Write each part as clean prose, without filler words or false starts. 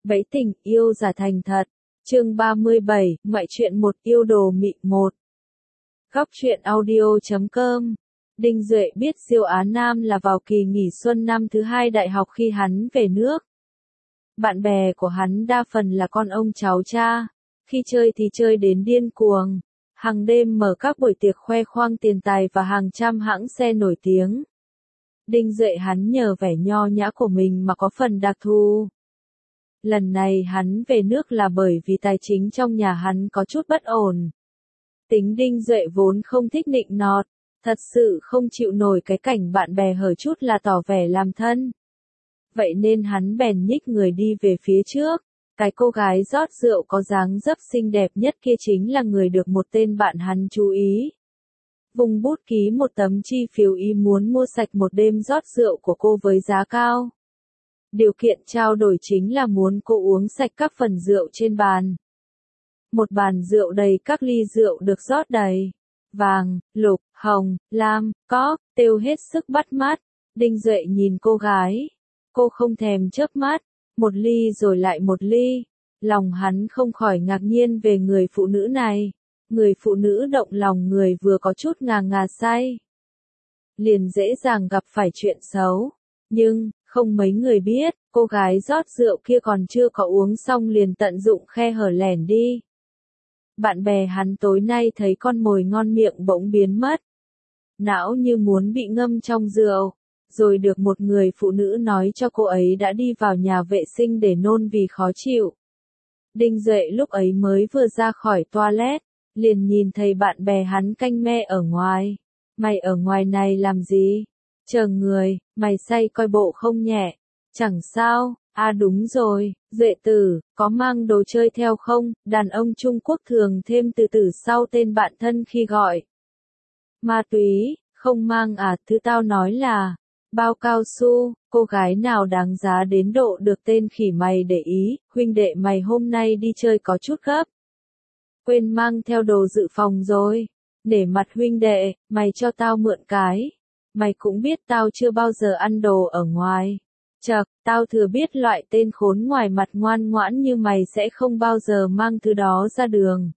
Bẫy tình yêu giả thành thật. Chương 37, ngoại truyện một yêu đồ mị một. Góc truyện audio.com. Đinh Duệ biết Diêu Á Nam là vào kỳ nghỉ xuân năm thứ 2 đại học khi hắn về nước. Bạn bè của hắn đa phần là con ông cháu cha, khi chơi thì chơi đến điên cuồng, hàng đêm mở các buổi tiệc khoe khoang tiền tài và hàng trăm hãng xe nổi tiếng. Đinh Duệ hắn nhờ vẻ nho nhã của mình mà có phần đặc thù. Lần này hắn về nước là bởi vì tài chính trong nhà hắn có chút bất ổn. Tính Đinh Duệ vốn không thích nịnh nọt, thật sự không chịu nổi cái cảnh bạn bè hở chút là tỏ vẻ làm thân. Vậy nên hắn bèn nhích người đi về phía trước, cái cô gái rót rượu có dáng dấp xinh đẹp nhất kia chính là người được một tên bạn hắn chú ý. Vùng bút ký một tấm chi phiếu ý muốn mua sạch một đêm rót rượu của cô với giá cao. Điều kiện trao đổi chính là muốn cô uống sạch các phần rượu trên bàn. Một bàn rượu đầy các ly rượu được rót đầy. Vàng, lục, hồng, lam, cóc, têu hết sức bắt mắt. Đinh Duệ nhìn cô gái. Cô không thèm chớp mắt. Một ly rồi lại một ly. Lòng hắn không khỏi ngạc nhiên về người phụ nữ này. Người phụ nữ động lòng người vừa có chút ngà ngà say. Liền dễ dàng gặp phải chuyện xấu. Nhưng, không mấy người biết, cô gái rót rượu kia còn chưa có uống xong liền tận dụng khe hở lẻn đi. Bạn bè hắn tối nay thấy con mồi ngon miệng bỗng biến mất. Não như muốn bị ngâm trong rượu, rồi được một người phụ nữ nói cho cô ấy đã đi vào nhà vệ sinh để nôn vì khó chịu. Đinh Duệ lúc ấy mới vừa ra khỏi toilet, liền nhìn thấy bạn bè hắn canh me ở ngoài. Mày ở ngoài này làm gì? Chờ người, mày say coi bộ không nhẹ. Chẳng sao, à đúng rồi, Duệ tử, có mang đồ chơi theo không? Đàn ông Trung Quốc thường thêm từ từ sau tên bạn thân khi gọi. Ma túy, không mang à? Thứ tao nói là bao cao su. Cô gái nào đáng giá đến độ được tên khỉ mày để ý? Huynh đệ mày hôm nay đi chơi có chút gấp. Quên mang theo đồ dự phòng rồi. Để mặt huynh đệ, mày cho tao mượn cái. Mày cũng biết tao chưa bao giờ ăn đồ ở ngoài. Chậc, tao thừa biết loại tên khốn ngoài mặt ngoan ngoãn như mày sẽ không bao giờ mang thứ đó ra đường.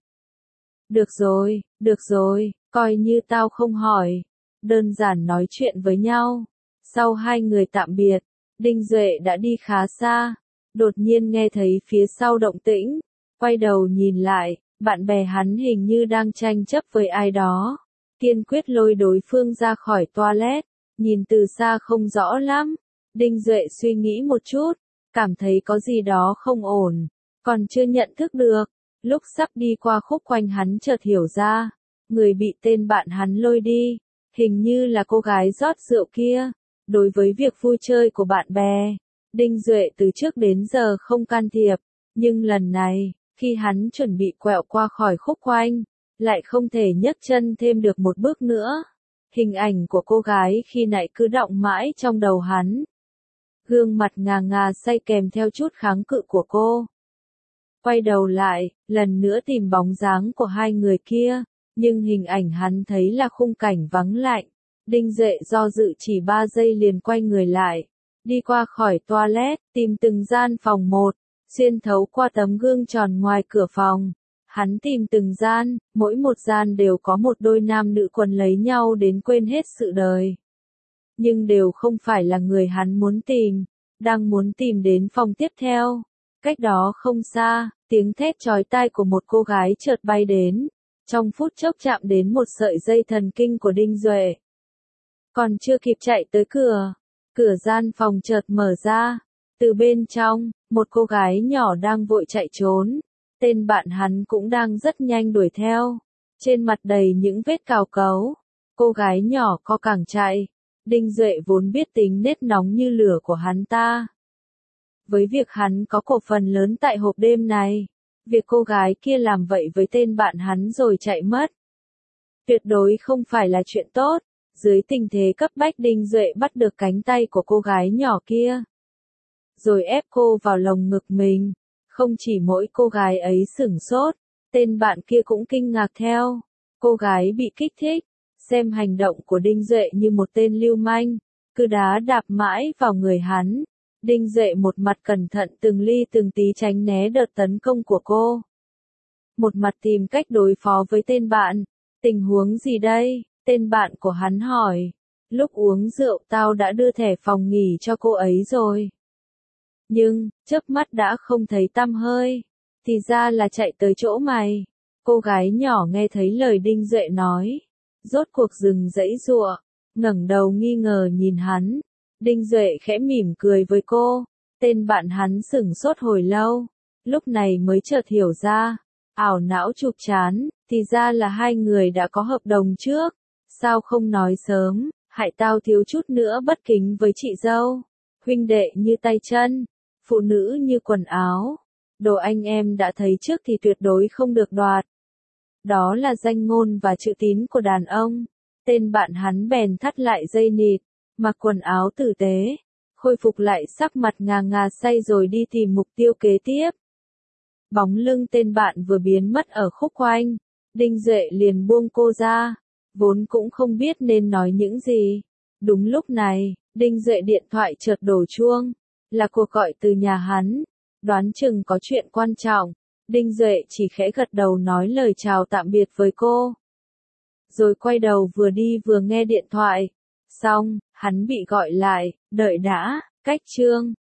Được rồi, coi như tao không hỏi. Đơn giản nói chuyện với nhau. Sau hai người tạm biệt, Đinh Duệ đã đi khá xa. Đột nhiên nghe thấy phía sau động tĩnh. Quay đầu nhìn lại, bạn bè hắn hình như đang tranh chấp với ai đó. Kiên quyết lôi đối phương ra khỏi toilet, nhìn từ xa không rõ lắm. Đinh Duệ suy nghĩ một chút, cảm thấy có gì đó không ổn, còn chưa nhận thức được. Lúc sắp đi qua khúc quanh hắn chợt hiểu ra, người bị tên bạn hắn lôi đi, hình như là cô gái rót rượu kia. Đối với việc vui chơi của bạn bè, Đinh Duệ từ trước đến giờ không can thiệp, nhưng lần này, khi hắn chuẩn bị quẹo qua khỏi khúc quanh, lại không thể nhấc chân thêm được một bước nữa. Hình ảnh của cô gái khi nãy cứ đọng mãi trong đầu hắn. Gương mặt ngà ngà say kèm theo chút kháng cự của cô. Quay đầu lại, lần nữa tìm bóng dáng của hai người kia, nhưng hình ảnh hắn thấy là khung cảnh vắng lạnh. Đinh Duệ do dự chỉ 3 giây liền quay người lại, đi qua khỏi toilet, tìm từng gian phòng một, xuyên thấu qua tấm gương tròn ngoài cửa phòng. Hắn tìm từng gian, mỗi một gian đều có một đôi nam nữ quấn lấy nhau đến quên hết sự đời. Nhưng đều không phải là người hắn muốn tìm, đang muốn tìm đến phòng tiếp theo. Cách đó không xa, tiếng thét chói tai của một cô gái chợt bay đến, trong phút chốc chạm đến một sợi dây thần kinh của Đinh Duệ. Còn chưa kịp chạy tới cửa, cửa gian phòng chợt mở ra, từ bên trong, một cô gái nhỏ đang vội chạy trốn. Tên bạn hắn cũng đang rất nhanh đuổi theo, trên mặt đầy những vết cào cấu. Cô gái nhỏ co cẳng chạy. Đinh Duệ vốn biết tính nết nóng như lửa của hắn ta. Với việc hắn có cổ phần lớn tại hộp đêm này, việc cô gái kia làm vậy với tên bạn hắn rồi chạy mất, tuyệt đối không phải là chuyện tốt. Dưới tình thế cấp bách Đinh Duệ bắt được cánh tay của cô gái nhỏ kia, rồi ép cô vào lồng ngực mình. Không chỉ mỗi cô gái ấy sửng sốt, tên bạn kia cũng kinh ngạc theo. Cô gái bị kích thích, xem hành động của Đinh Duệ như một tên lưu manh, cứ đá đạp mãi vào người hắn. Đinh Duệ một mặt cẩn thận từng ly từng tí tránh né đợt tấn công của cô. Một mặt tìm cách đối phó với tên bạn. Tình huống gì đây? Tên bạn của hắn hỏi. Lúc uống rượu tao đã đưa thẻ phòng nghỉ cho cô ấy rồi. Nhưng, chớp mắt đã không thấy tăm hơi. Thì ra là chạy tới chỗ mày. Cô gái nhỏ nghe thấy lời Đinh Duệ nói. Rốt cuộc dừng giãy giụa, ngẩng đầu nghi ngờ nhìn hắn. Đinh Duệ khẽ mỉm cười với cô. Tên bạn hắn sửng sốt hồi lâu. Lúc này mới chợt hiểu ra. Ảo não chụp chán, thì ra là hai người đã có hợp đồng trước. Sao không nói sớm, hại tao thiếu chút nữa bất kính với chị dâu. Huynh đệ như tay chân, phụ nữ như quần áo. Đồ anh em đã thấy trước thì tuyệt đối không được đoạt. Đó là danh ngôn và chữ tín của đàn ông. Tên bạn hắn bèn thắt lại dây nịt, mặc quần áo tử tế, khôi phục lại sắc mặt ngà ngà say rồi đi tìm mục tiêu kế tiếp. Bóng lưng tên bạn vừa biến mất ở khúc quanh, Đinh Duệ liền buông cô ra, vốn cũng không biết nên nói những gì. Đúng lúc này, Đinh Duệ điện thoại chợt đổ chuông, là cuộc gọi từ nhà hắn, đoán chừng có chuyện quan trọng. Đinh Duệ chỉ khẽ gật đầu nói lời chào tạm biệt với cô. Rồi quay đầu vừa đi vừa nghe điện thoại. Xong, hắn bị gọi lại, đợi đã, cách chương.